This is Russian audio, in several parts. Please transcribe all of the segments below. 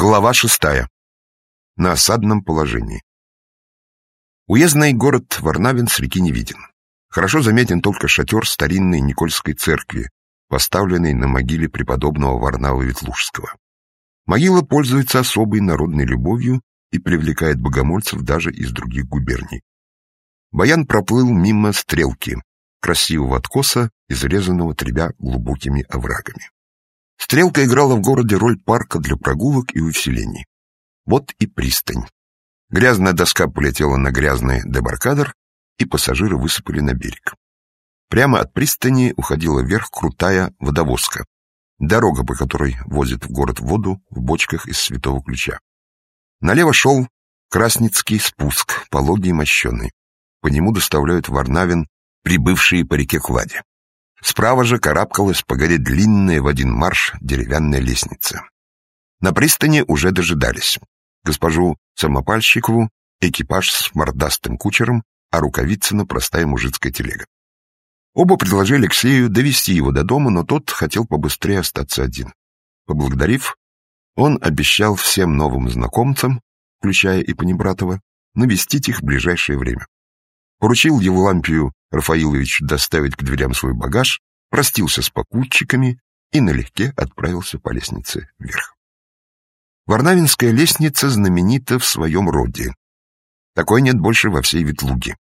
Глава 6. На осадном положении. Уездный город Варнавин с реки не виден. Хорошо заметен только шатер старинной Никольской церкви, поставленный на могиле преподобного Варнава Ветлужского. Могила пользуется особой народной любовью и привлекает богомольцев даже из других губерний. Баян проплыл мимо Стрелки, красивого откоса, изрезанного 3 глубокими оврагами. Стрелка играла в городе роль парка для прогулок и увеселений. Вот и пристань. Грязная доска полетела на грязный дебаркадер, и пассажиры высыпали на берег. Прямо от пристани уходила вверх крутая водовозка, дорога, по которой возят в город воду в бочках из Святого Ключа. Налево шел Красницкий спуск, пологий и мощеный. По нему доставляют в Варнавин прибывшие по реке Кладе. Справа же карабкалась по горе длинная в один марш деревянная лестница. На пристани уже дожидались. Госпожу Самопальщикову экипаж с мордастым кучером, а Рукавицына простая мужицкая телега. Оба предложили Алексею довести его до дома, но тот хотел побыстрее остаться один. Поблагодарив, он обещал всем новым знакомцам, включая и Панибратова, навестить их в ближайшее время. Поручил Евлампию Рафаиловичу доставить к дверям свой багаж, простился с попутчиками и налегке отправился по лестнице вверх. Варнавинская лестница знаменита в своем роде. Такой нет больше во всей Ветлуге.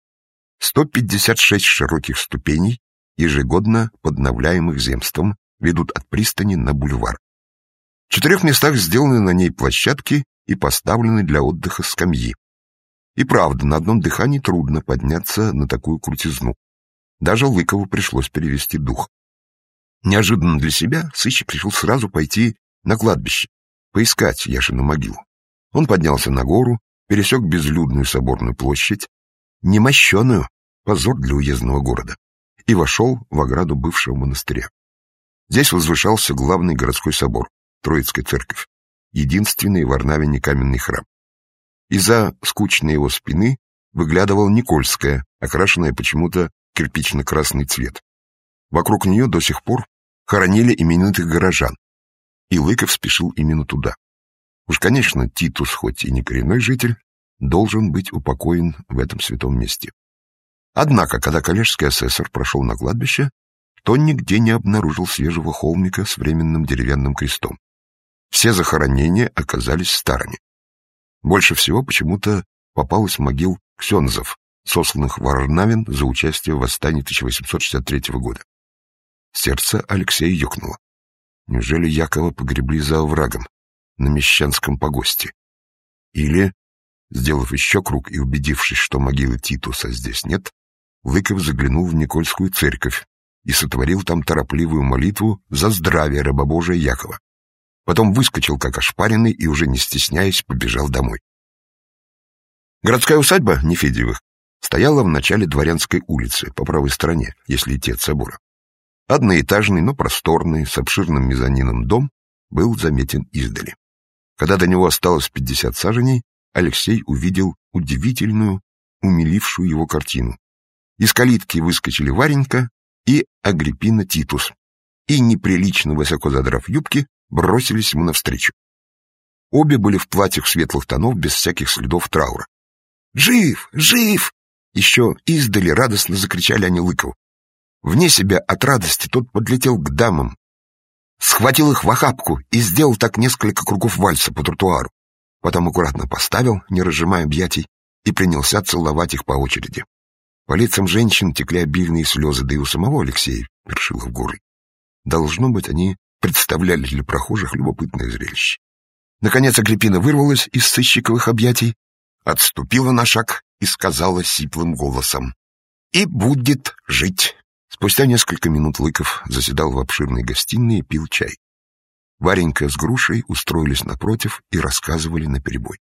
156 широких ступеней, ежегодно подновляемых земством, ведут от пристани на бульвар. В 4 местах сделаны на ней площадки и поставлены для отдыха скамьи. И правда, на одном дыхании трудно подняться на такую крутизну. Даже Лыкову пришлось перевести дух. Неожиданно для себя сыщик решил сразу пойти на кладбище, поискать Яшину могилу. Он поднялся на гору, пересек безлюдную соборную площадь, немощеную, позор для уездного города, и вошел в ограду бывшего монастыря. Здесь возвышался главный городской собор, Троицкая церковь, единственный в Варнавине каменный храм. Из-за скучной его спины выглядывала Никольская, окрашенная почему-то в кирпично-красный цвет. Вокруг нее до сих пор хоронили именитых горожан, и Лыков спешил именно туда. Уж, конечно, Титус, хоть и не коренной житель, должен быть упокоен в этом святом месте. Однако, когда коллежский асессор прошел на кладбище, то нигде не обнаружил свежего холмика с временным деревянным крестом. Все захоронения оказались старыми. Больше всего почему-то попалось могил ксензов, сосланных в Варнавин за участие в восстании 1863 года. Сердце Алексея ёкнуло. Неужели Якова погребли за оврагом, на Мещанском погосте? Или, сделав еще круг и убедившись, что могилы Титуса здесь нет, Лыков заглянул в Никольскую церковь и сотворил там торопливую молитву за здравие рабобожия Якова. Потом выскочил, как ошпаренный, и, уже не стесняясь, побежал домой. Городская усадьба Нефедьевых стояла в начале Дворянской улицы, по правой стороне, если идти от собора. Одноэтажный, но просторный, с обширным мезонином дом был заметен издали. Когда до него осталось 50 саженей, Алексей увидел удивительную, умилившую его картину. Из калитки выскочили Варенька и Агриппина Титус, и, неприлично высоко задрав юбки, бросились ему навстречу. Обе были в платьях светлых тонов, без всяких следов траура. «Жив! Жив!» Еще издали радостно закричали они Лыкову. Вне себя от радости тот подлетел к дамам, схватил их в охапку и сделал так несколько кругов вальса по тротуару. Потом аккуратно поставил, не разжимая объятий, и принялся целовать их по очереди. По лицам женщин текли обильные слезы, да и у самого Алексея першило в горле. Должно быть, они представляли для прохожих любопытное зрелище. Наконец Агриппина вырвалась из сыщиковых объятий, отступила на шаг и сказала сиплым голосом: «И будет жить». Спустя несколько минут Лыков заседал в обширной гостиной и пил чай. Варенька с Грушей устроились напротив и рассказывали наперебой.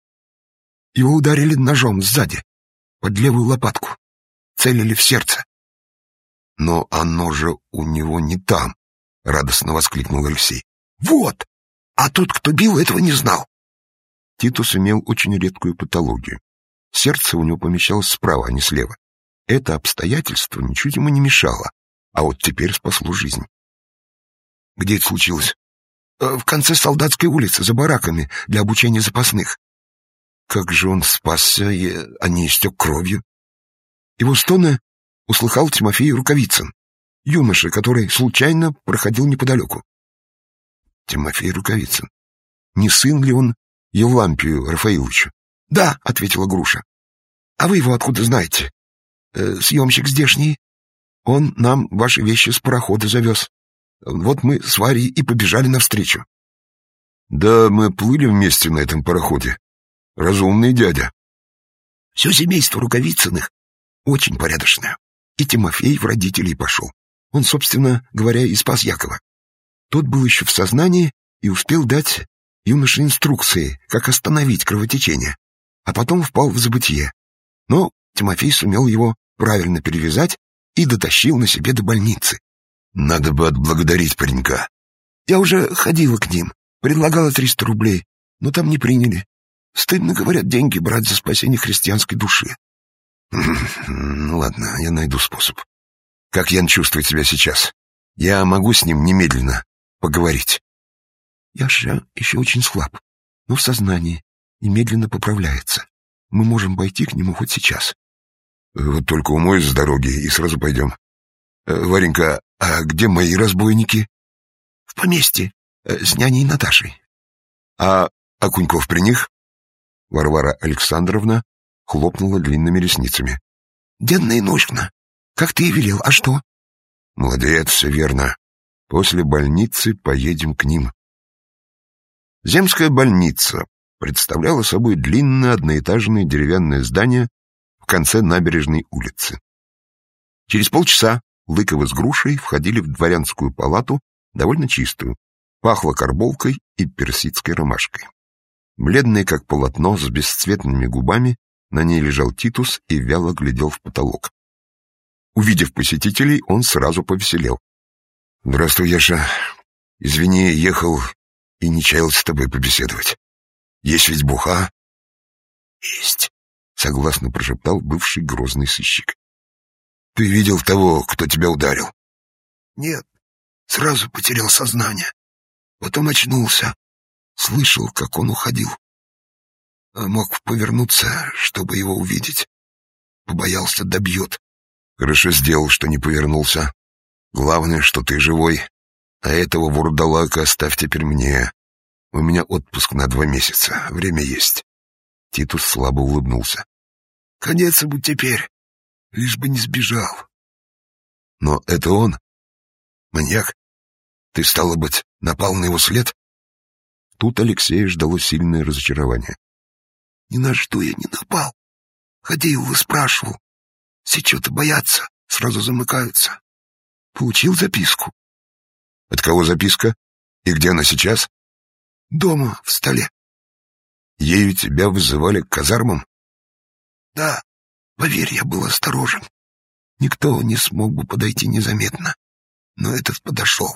Его ударили ножом сзади, под левую лопатку, целили в сердце. «Но оно же у него не там!» — радостно воскликнул Алексей. «Вот! А тот, кто бил, этого не знал!» Титус имел очень редкую патологию. Сердце у него помещалось справа, а не слева. Это обстоятельство ничуть ему не мешало, а вот теперь спасло жизнь. «Где это случилось?» в конце Солдатской улицы, за бараками для обучения запасных. Как же он спасся, а не истек кровью? Его стоны услыхал Тимофей Рукавицын, юноша, который случайно проходил неподалеку. Тимофей Рукавицын. Не сын ли он Евлампию Рафаиловичу? Да, ответила Груша. А вы его откуда знаете? Съемщик здешний. Он нам ваши вещи с парохода завез. Вот мы с Варей и побежали навстречу. Да, мы плыли вместе на этом пароходе. Разумный дядя. Все семейство Рукавицыных очень порядочное. И Тимофей в родителей пошел. Он, собственно говоря, и спас Якова. Тот был еще в сознании и успел дать юноше инструкции, как остановить кровотечение, а потом впал в забытье. Но Тимофей сумел его правильно перевязать и дотащил на себе до больницы. Надо бы отблагодарить паренька. Я уже ходила к ним, предлагала 300 рублей, но там не приняли. Стыдно, говорят, деньги брать за спасение христианской души. Ну ладно, я найду способ. Как Ян чувствует себя сейчас? Я могу с ним немедленно поговорить. Яша еще очень слаб, но в сознании и медленно поправляется. Мы можем пойти к нему хоть сейчас. Вот только умоюсь с дороги и сразу пойдем. Варенька, а где мои разбойники? В поместье, с няней Наташей. А Окуньков при них? Варвара Александровна хлопнула длинными ресницами. Денно и ночно. Как ты и велел, а что? Молодец, все верно. После больницы поедем к ним. Земская больница представляла собой длинное одноэтажное деревянное здание в конце набережной улицы. Через полчаса Лыковы с Грушей входили в дворянскую палату, довольно чистую. Пахло карболкой и персидской ромашкой. Бледный, как полотно, с бесцветными губами, на ней лежал Титус и вяло глядел в потолок. Увидев посетителей, он сразу повеселел. — Здравствуй, Яша. Извини, ехал и не чаял с тобой побеседовать. Есть ведь буха? — Есть, — согласно прошептал бывший грозный сыщик. — Ты видел того, кто тебя ударил? — Нет, сразу потерял сознание. Потом очнулся. Слышал, как он уходил. Мог повернуться, чтобы его увидеть. Побоялся, добьет. Хорошо сделал, что не повернулся. Главное, что ты живой. А этого вурдалака оставь теперь мне. У меня отпуск на 2 месяца. Время есть. Титус слабо улыбнулся. Конец ему теперь. Лишь бы не сбежал. Но это он? Маньяк? Ты, стало быть, напал на его след? Тут Алексея ждало сильное разочарование. Ни на что я не напал. Ходил и спрашивал. Все что-то боятся, сразу замыкаются. Получил записку. От кого записка? И где она сейчас? Дома, в столе. Ею тебя вызывали к казармам? Да, поверь, я был осторожен. Никто не смог бы подойти незаметно. Но этот подошел.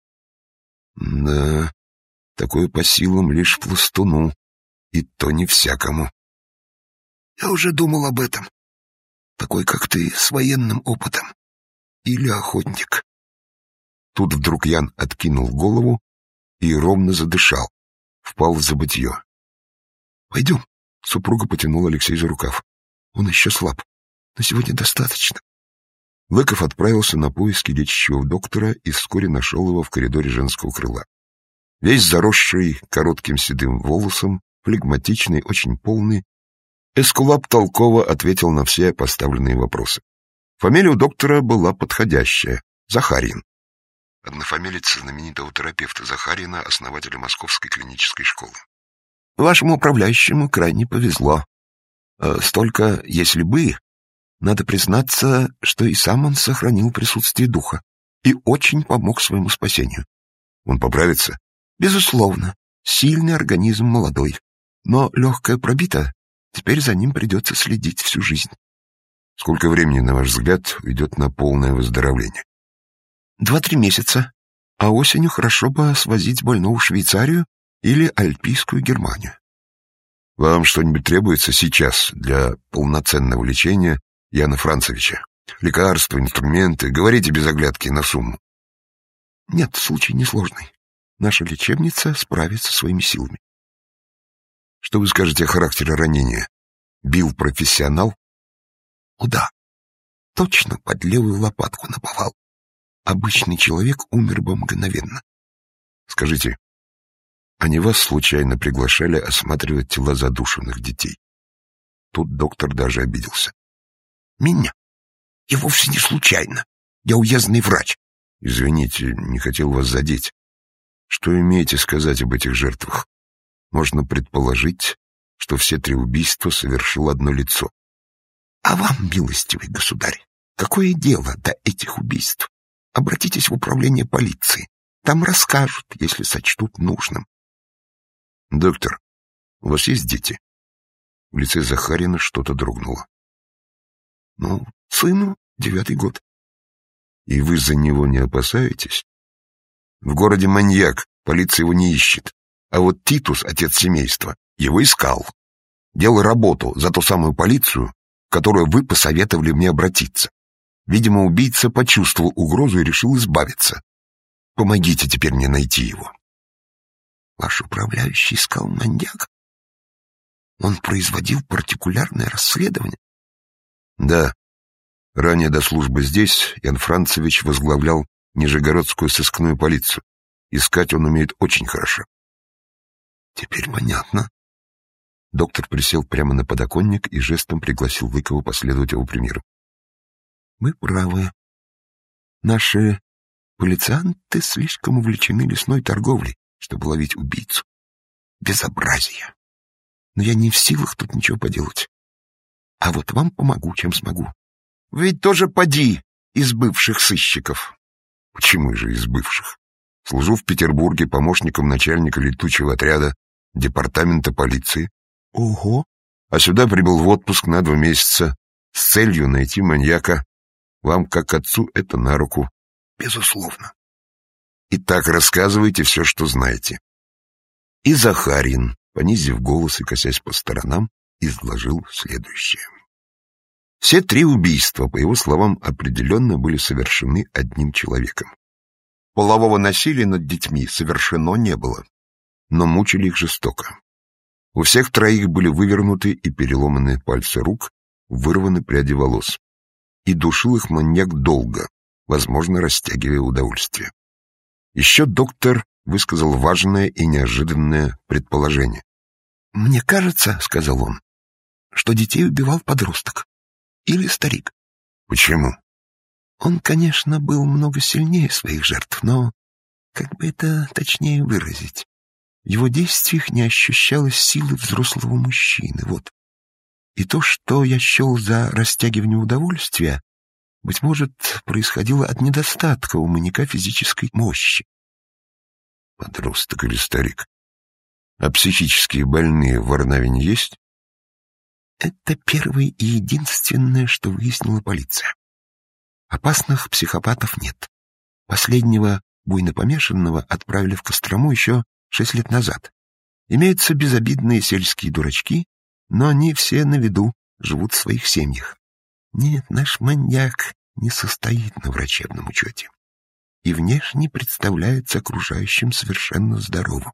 Да, такое по силам лишь пластуну. И то не всякому. Я уже думал об этом. Такой, как ты, с военным опытом. Или охотник. Тут вдруг Ян откинул голову и ровно задышал. Впал в забытье. Пойдем. Супруга потянула Алексея за рукав. Он еще слаб. Но сегодня достаточно. Лыков отправился на поиски лечащего доктора и вскоре нашел его в коридоре женского крыла. Весь заросший коротким седым волосом, флегматичный, очень полный, эскулап толково ответил на все поставленные вопросы. Фамилия у доктора была подходящая — Захарьин. Однофамилец знаменитого терапевта Захарьина, основателя Московской клинической школы. Вашему управляющему крайне повезло. Столько, если бы, надо признаться, что и сам он сохранил присутствие духа и очень помог своему спасению. Он поправится? Безусловно. Сильный организм, молодой. Но легкое пробито, теперь за ним придется следить всю жизнь. Сколько времени, на ваш взгляд, уйдет на полное выздоровление? 2-3 месяца. А осенью хорошо бы свозить больного в Швейцарию или Альпийскую Германию. Вам что-нибудь требуется сейчас для полноценного лечения Яна Францевича? Лекарства, инструменты? Говорите без оглядки на сумму. Нет, случай несложный. наша лечебница справится своими силами. Что вы скажете о характере ранения? Бил профессионал? Куда? Точно под левую лопатку наповал. Обычный человек умер бы мгновенно. Скажите, они вас случайно приглашали осматривать тела задушенных детей? Тут доктор даже обиделся. Меня? И вовсе не случайно. Я уездный врач. Извините, не хотел вас задеть. Что имеете сказать об этих жертвах? Можно предположить, что все 3 убийства совершило одно лицо. А вам, милостивый государь, какое дело до этих убийств? Обратитесь в управление полиции. Там расскажут, если сочтут нужным. Доктор, у вас есть дети? В лице Захарина что-то дрогнуло. Сыну 9-й год. И вы за него не опасаетесь? В городе маньяк, полиция его не ищет. А вот Титус, отец семейства, его искал. Делал работу за ту самую полицию, в которую вы посоветовали мне обратиться. Видимо, убийца почувствовал угрозу и решил избавиться. Помогите теперь мне найти его. Ваш управляющий искал маньяка? Он производил партикулярное расследование? Да. Ранее до службы здесь Ян Францевич возглавлял Нижегородскую сыскную полицию. Искать он умеет очень хорошо. Теперь понятно. Доктор присел прямо на подоконник и жестом пригласил Лыкова последовать его примеру. Вы правы. Наши полицианты слишком увлечены лесной торговлей, чтобы ловить убийцу. Безобразие. Но я не в силах тут ничего поделать. А вот вам помогу, чем смогу. Вы ведь тоже поди из бывших сыщиков. Почему же из бывших? Служу в Петербурге помощником начальника летучего отряда департамента полиции. Ого! А сюда прибыл в отпуск на 2 месяца с целью найти маньяка. Вам, как отцу, это на руку. Безусловно. Итак, рассказывайте все, что знаете. И Захарин, понизив голос и косясь по сторонам, изложил следующее. Все 3 убийства, по его словам, определенно были совершены одним человеком. Полового насилия над детьми совершено не было, но мучили их жестоко. У всех 3 были вывернуты и переломаны пальцы рук, вырваны пряди волос. И душил их маньяк долго, возможно, растягивая удовольствие. Еще доктор высказал важное и неожиданное предположение. «Мне кажется, — сказал он, — что детей убивал подросток или старик». «Почему?» Он, конечно, был много сильнее своих жертв, но, как бы это точнее выразить, в его действиях не ощущалось силы взрослого мужчины, вот. И то, что я счел за растягивание удовольствия, быть может, происходило от недостатка у маньяка физической мощи. Подросток или старик? А психические больные в Варнавине есть? Это первое и единственное, что выяснила полиция. Опасных психопатов нет. Последнего буйнопомешанного отправили в Кострому еще 6 лет назад. Имеются безобидные сельские дурачки, но они все на виду, живут в своих семьях. Нет, наш маньяк не состоит на врачебном учете и внешне представляется окружающим совершенно здоровым.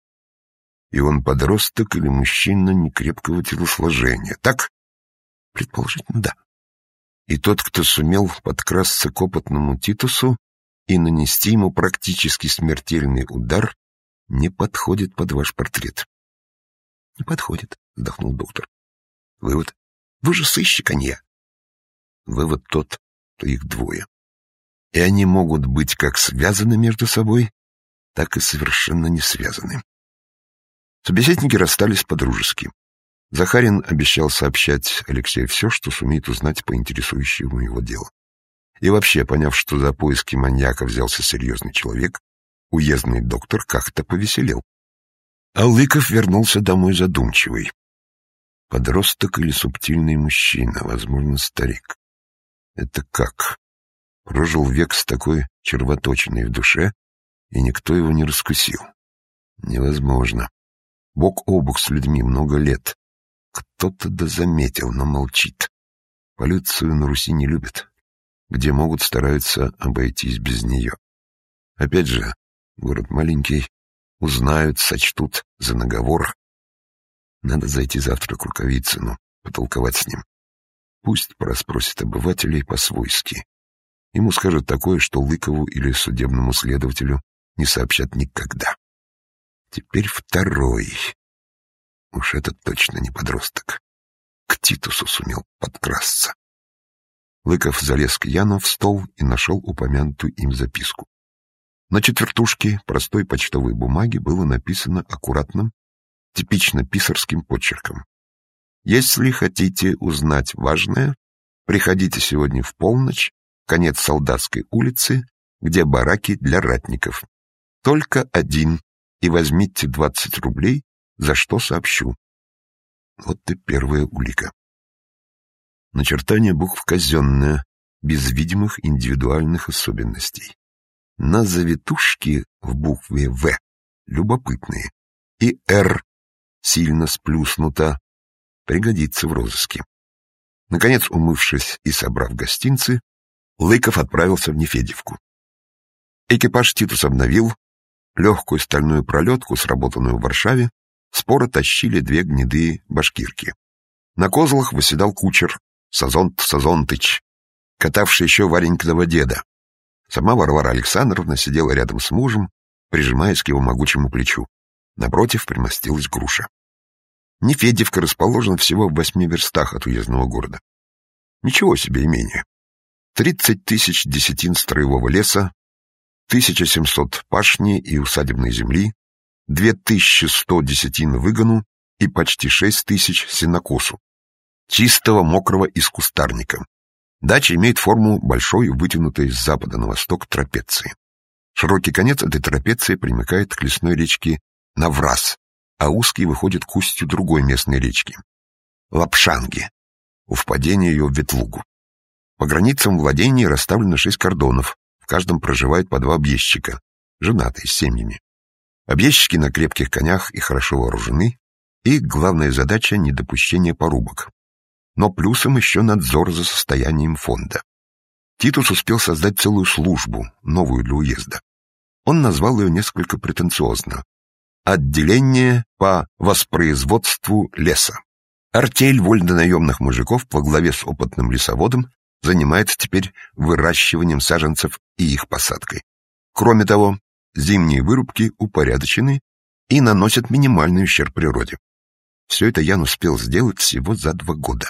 И он подросток или мужчина некрепкого телосложения, так? Предположительно, да. И тот, кто сумел подкрасться к опытному Титусу и нанести ему практически смертельный удар, не подходит под ваш портрет. — Не подходит, — вздохнул доктор. — Вывод? Вы же сыщик, а не я. Вывод тот, что их 2. И они могут быть как связаны между собой, так и совершенно не связаны. Собеседники расстались по-дружески. Захарин обещал сообщать Алексею все, что сумеет узнать по интересующему его делу. И вообще, поняв, что за поиски маньяка взялся серьезный человек, уездный доктор как-то повеселел. А Лыков вернулся домой задумчивый. Подросток или субтильный мужчина, возможно, старик. Это как? Прожил век с такой червоточиной в душе, и никто его не раскусил. Невозможно. Бок о бок с людьми много лет. Кто-то да заметил, но молчит. Полицию на Руси не любят. Где могут, стараются обойтись без нее. Опять же, Город маленький. Узнают, сочтут за наговор. Надо зайти завтра к Рукавицыну, потолковать с ним. Пусть порасспросит обывателей по-свойски. Ему скажут такое, что Лыкову или судебному следователю не сообщат никогда. Теперь второй. Уж этот точно не подросток. К Титусу сумел подкрасться. Лыков залез к Яну в стол и нашел упомянутую им записку. На четвертушке простой почтовой бумаги было написано аккуратным, типично писарским почерком. «Если хотите узнать важное, приходите сегодня в полночь, конец Солдатской улицы, где бараки для ратников. Только один, и возьмите 20 рублей, за что сообщу». Вот и первая улика. Начертание букв казенное, без видимых индивидуальных особенностей. На завитушке в букве «В» любопытные, и «Р» сильно сплюснуто, пригодится в розыске. Наконец, умывшись и собрав гостинцы, Лыков отправился в Нефедьевку. Экипаж Титус обновил, легкую стальную пролетку, сработанную в Варшаве, споро тащили две гнедые башкирки. На козлах восседал кучер Сазонт Сазонтыч, катавший еще Варенькиного деда. Сама Варвара Александровна сидела рядом с мужем, прижимаясь к его могучему плечу. Напротив примостилась Груша. Нефедьевка расположена всего в 8 верстах от уездного города. Ничего себе имение. 30 тысяч десятин строевого леса, 1700 пашни и усадебной земли, 2100 десятин выгону и почти 6000 сенокосу. Чистого, мокрого из кустарника. Дача имеет форму большой, вытянутой с запада на восток трапеции. Широкий конец этой трапеции примыкает к лесной речке Навраз, а узкий выходит к устью другой местной речки — Лапшанги, у впадения ее в Ветлугу. По границам владений расставлено 6 кордонов, в каждом проживает по 2 объездчика, женатые с семьями. Объездчики на крепких конях и хорошо вооружены, и главная задача — недопущение порубок. Но плюсом еще надзор за состоянием фонда. Титус успел создать целую службу, новую для уезда. Он назвал ее несколько претенциозно — «Отделение по воспроизводству леса». Артель вольнонаемных мужиков во главе с опытным лесоводом занимается теперь выращиванием саженцев и их посадкой. Кроме того, зимние вырубки упорядочены и наносят минимальный ущерб природе. Все это Ян успел сделать всего за 2 года.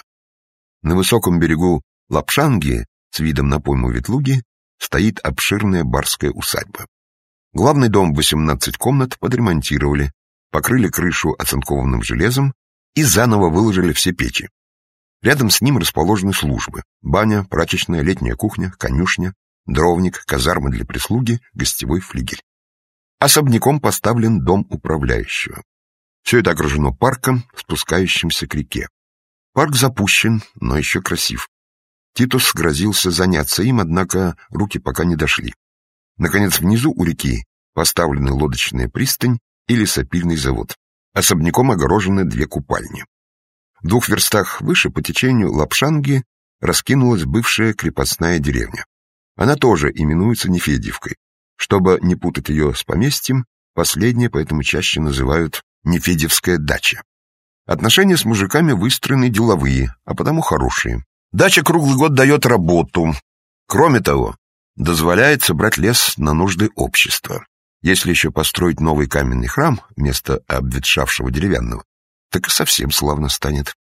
На высоком берегу Лапшанги, с видом на пойму Ветлуги, стоит обширная барская усадьба. Главный дом в 18 комнат подремонтировали, покрыли крышу оцинкованным железом и заново выложили все печи. Рядом с ним расположены службы: баня, прачечная, летняя кухня, конюшня, дровник, казармы для прислуги, гостевой флигель. Особняком поставлен дом управляющего. Все это окружено парком, спускающимся к реке. Парк запущен, но еще красив. Титус грозился заняться им, однако руки пока не дошли. Наконец, внизу у реки поставлены лодочная пристань и лесопильный завод. Особняком огорожены 2 купальни. В 2 верстах выше по течению Лапшанги раскинулась бывшая крепостная деревня. Она тоже именуется Нефедьевкой. Чтобы не путать ее с поместьем, последнее поэтому чаще называют Нефедьевская дача. Отношения с мужиками выстроены деловые, а потому хорошие. Дача круглый год дает работу. Кроме того, дозволяет собрать лес на нужды общества. Если еще построить новый каменный храм вместо обветшавшего деревянного, так и совсем славно станет.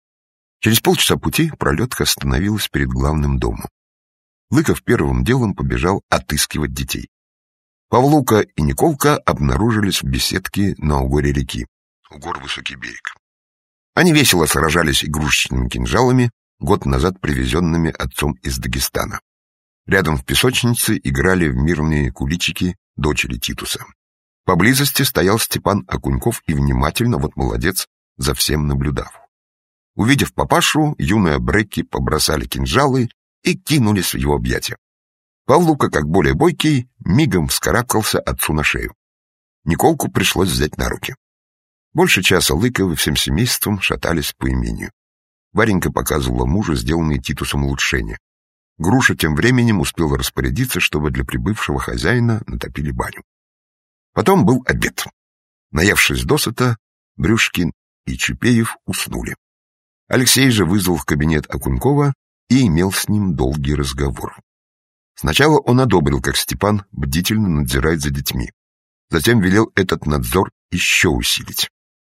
Через полчаса пути пролетка остановилась перед главным домом. Лыков первым делом побежал отыскивать детей. Павлука и Николка обнаружились в беседке на угоре реки. Угор — высокий берег. Они весело сражались игрушечными кинжалами, год назад привезенными отцом из Дагестана. Рядом в песочнице играли в мирные куличики дочери Титуса. Поблизости стоял Степан Окуньков и внимательно, вот молодец, за всем наблюдав. Увидев папашу, юные брекки побросали кинжалы и кинулись в его объятия. Павлука, как более бойкий, мигом вскарабкался отцу на шею. Николку пришлось взять на руки. Больше часа Лыковы всем семейством шатались по имению. Варенька показывала мужу сделанные Титусом улучшения. Груша тем временем успела распорядиться, чтобы для прибывшего хозяина натопили баню. Потом был обед. Наевшись досыта, Брюшкин и Чупеев уснули. Алексей же вызвал в кабинет Окунькова и имел с ним долгий разговор. Сначала он одобрил, как Степан бдительно надзирает за детьми. Затем велел этот надзор еще усилить.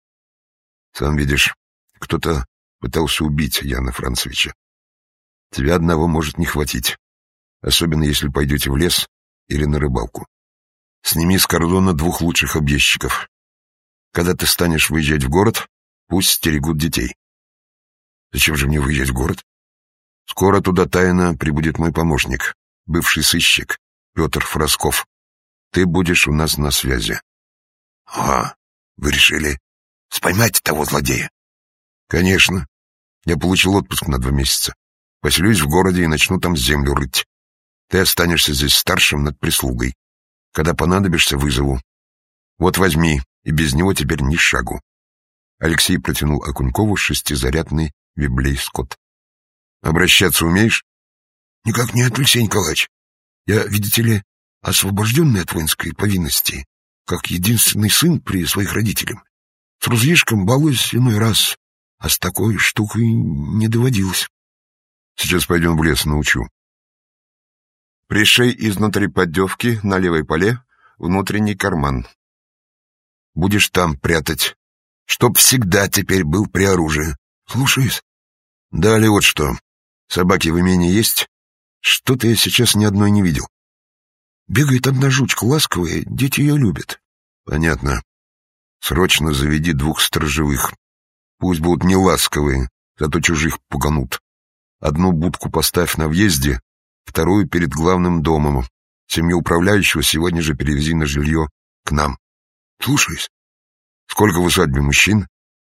Сам видишь, кто-то пытался убить Яна Францевича. Тебя одного может не хватить, особенно если пойдете в лес или на рыбалку. Сними с кордона 2 лучших объездчиков. Когда ты станешь выезжать в город, пусть стерегут детей. Зачем же мне выезжать в город? Скоро туда тайно прибудет мой помощник, бывший сыщик, Петр Фросков. Ты будешь у нас на связи. Ага, вы решили споймать того злодея? Конечно. Я получил отпуск на 2 месяца. Поселюсь в городе и начну там землю рыть. Ты останешься здесь старшим над прислугой. Когда понадобишься, вызову. Вот возьми, и без него теперь ни шагу. Алексей протянул Окунькову 6-зарядный Виблей-Скотт. Обращаться умеешь? Никак нет, Алексей Николаевич. Я, видите ли, освобожденный от воинской повинности, как единственный сын при своих родителях. С рузишком балуюсь иной раз, а с такой штукой не доводилось. Сейчас пойдем в лес, научу. Пришей изнутри поддевки на левой поле внутренний карман. Будешь там прятать, чтоб всегда теперь был при оружии. Слушаюсь. Далее вот что. Собаки в имении есть? Что-то я сейчас ни одной не видел. Бегает одна жучка ласковая, дети ее любят. Понятно. Срочно заведи 2 сторожевых. Пусть будут не ласковые, зато чужих пуганут. Одну будку поставь на въезде, вторую перед главным домом. Семью управляющего сегодня же перевези на жилье к нам. Слушаюсь. Сколько в усадьбе мужчин?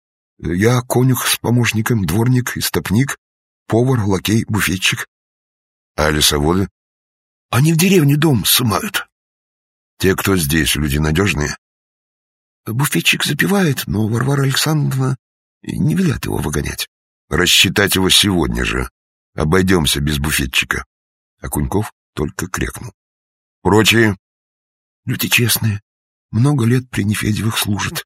Я конюх с помощником, дворник, истопник, повар, лакей, буфетчик. А лесоводы? Они в деревне дом сымают. Те, кто здесь, люди надежные? Буфетчик запивает, но Варвара Александровна не велят его выгонять. Рассчитать его сегодня же. Обойдемся без буфетчика. Окуньков только крякнул. Прочие? Люди честные. Много лет при Нефедевых служат.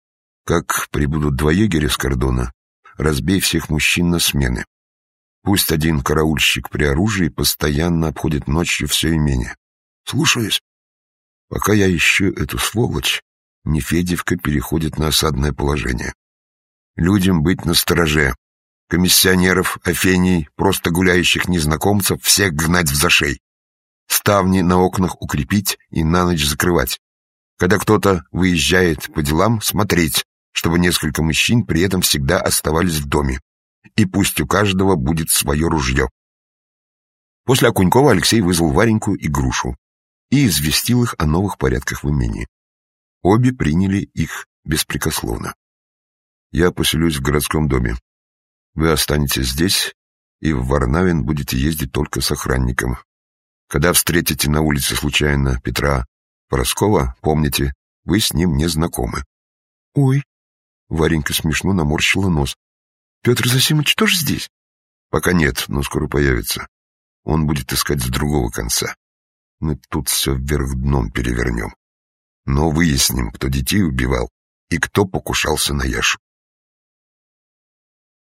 Как прибудут 2 егеря с кордона, разбей всех мужчин на смены. Пусть один караульщик при оружии постоянно обходит ночью все имение. Слушаюсь. Пока я ищу эту сволочь, Нефедевка переходит на осадное положение. Людям быть настороже. Комиссионеров, афений, просто гуляющих незнакомцев всех гнать в зашей. Ставни на окнах укрепить и на ночь закрывать. Когда кто-то выезжает по делам, смотреть, чтобы несколько мужчин при этом всегда оставались в доме. И пусть у каждого будет свое ружье. После Окунькова Алексей вызвал Вареньку и Грушу и известил их о новых порядках в имении. Обе приняли их беспрекословно. Я поселюсь в городском доме. Вы останетесь здесь, и в Варнавин будете ездить только с охранником. Когда встретите на улице случайно Петра Фроскова, помните, вы с ним не знакомы. — Ой! — Варенька смешно наморщила нос. — Петр Зосимович тоже здесь? — Пока нет, но скоро появится. Он будет искать с другого конца. Мы тут все вверх дном перевернем. Но выясним, кто детей убивал и кто покушался на Яшу.